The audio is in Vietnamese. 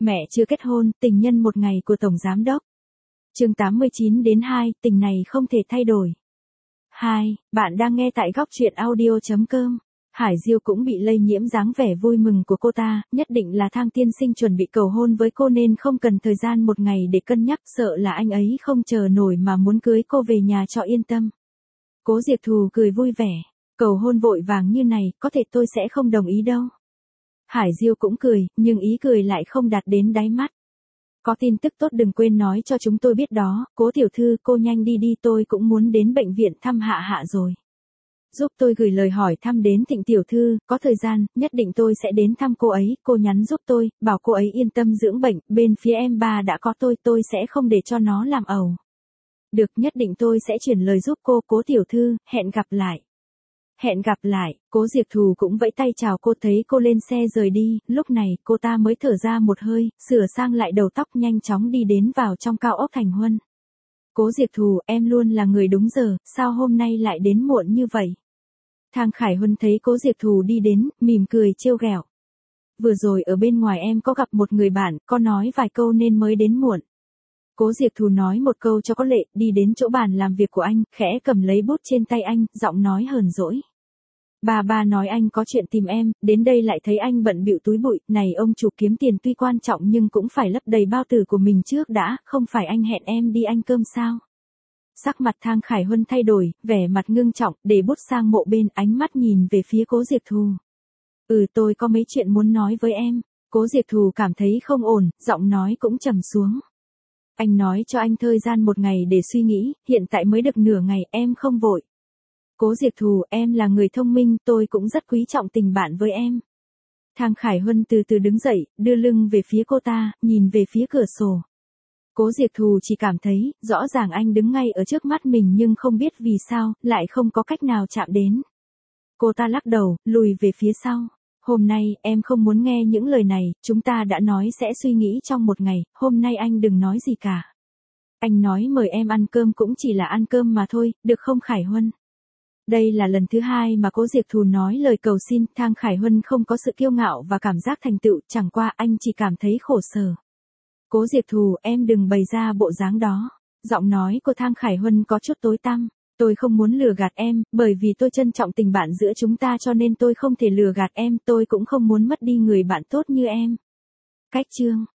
Mẹ chưa kết hôn, tình nhân một ngày của Tổng Giám đốc. Chương 89-2, tình này không thể thay đổi. 2. Bạn đang nghe tại góc truyện audio.com. Hải Diêu cũng bị lây nhiễm dáng vẻ vui mừng của cô ta, nhất định là Thang tiên sinh chuẩn bị cầu hôn với cô nên không cần thời gian một ngày để cân nhắc, sợ là anh ấy không chờ nổi mà muốn cưới cô về nhà cho yên tâm. Cố Diệp Thù cười vui vẻ, cầu hôn vội vàng như này, có thể tôi sẽ không đồng ý đâu. Hải Diêu cũng cười, nhưng ý cười lại không đạt đến đáy mắt. Có tin tức tốt đừng quên nói cho chúng tôi biết đó, Cố tiểu thư cô nhanh đi đi, tôi cũng muốn đến bệnh viện thăm Hạ Hạ rồi. Giúp tôi gửi lời hỏi thăm đến Thịnh tiểu thư, có thời gian, nhất định tôi sẽ đến thăm cô ấy, cô nhắn giúp tôi, bảo cô ấy yên tâm dưỡng bệnh, bên phía em ba đã có tôi sẽ không để cho nó làm ẩu. Được, nhất định tôi sẽ chuyển lời giúp cô, Cố tiểu thư, hẹn gặp lại. Hẹn gặp lại, Cố Diệp Thù cũng vẫy tay chào cô, thấy cô lên xe rời đi, lúc này cô ta mới thở ra một hơi, sửa sang lại đầu tóc nhanh chóng đi đến vào trong cao ốc Thành Huân. Cố Diệp Thù, em luôn là người đúng giờ, sao hôm nay lại đến muộn như vậy? Thang Khải Huân thấy Cố Diệp Thù đi đến, mỉm cười trêu ghẹo. Vừa rồi ở bên ngoài em có gặp một người bạn, có nói vài câu nên mới đến muộn. Cố Diệp Thù nói một câu cho có lệ, đi đến chỗ bàn làm việc của anh, khẽ cầm lấy bút trên tay anh, giọng nói hờn dỗi. Ba nói anh có chuyện tìm em, đến đây lại thấy anh bận bịu túi bụi, này ông chủ kiếm tiền tuy quan trọng nhưng cũng phải lấp đầy bao tử của mình trước đã, không phải anh hẹn em đi ăn cơm sao? Sắc mặt Thang Khải Huân thay đổi, vẻ mặt ngưng trọng, để bút sang mộ bên, ánh mắt nhìn về phía Cố Diệp Thù. Tôi có mấy chuyện muốn nói với em. Cố Diệp Thù cảm thấy không ổn, giọng nói cũng trầm xuống. Anh nói cho anh thời gian một ngày để suy nghĩ, hiện tại mới được nửa ngày, em không vội. Cố Diệp Thù, em là người thông minh, tôi cũng rất quý trọng tình bạn với em. Thang Khải Huân từ từ đứng dậy, đưa lưng về phía cô ta, nhìn về phía cửa sổ. Cố Diệp Thù chỉ cảm thấy, rõ ràng anh đứng ngay ở trước mắt mình nhưng không biết vì sao, lại không có cách nào chạm đến. Cô ta lắc đầu, lùi về phía sau. Hôm nay, em không muốn nghe những lời này, chúng ta đã nói sẽ suy nghĩ trong một ngày, hôm nay anh đừng nói gì cả. Anh nói mời em ăn cơm cũng chỉ là ăn cơm mà thôi, được không Khải Huân? Đây là lần thứ hai mà Cố Diệp Thù nói lời cầu xin, Thang Khải Huân không có sự kiêu ngạo và cảm giác thành tựu, chẳng qua anh chỉ cảm thấy khổ sở. Cố Diệp Thù, em đừng bày ra bộ dáng đó. Giọng nói của Thang Khải Huân có chút tối tăm. Tôi không muốn lừa gạt em, bởi vì tôi trân trọng tình bạn giữa chúng ta cho nên tôi không thể lừa gạt em, tôi cũng không muốn mất đi người bạn tốt như em. Cách chương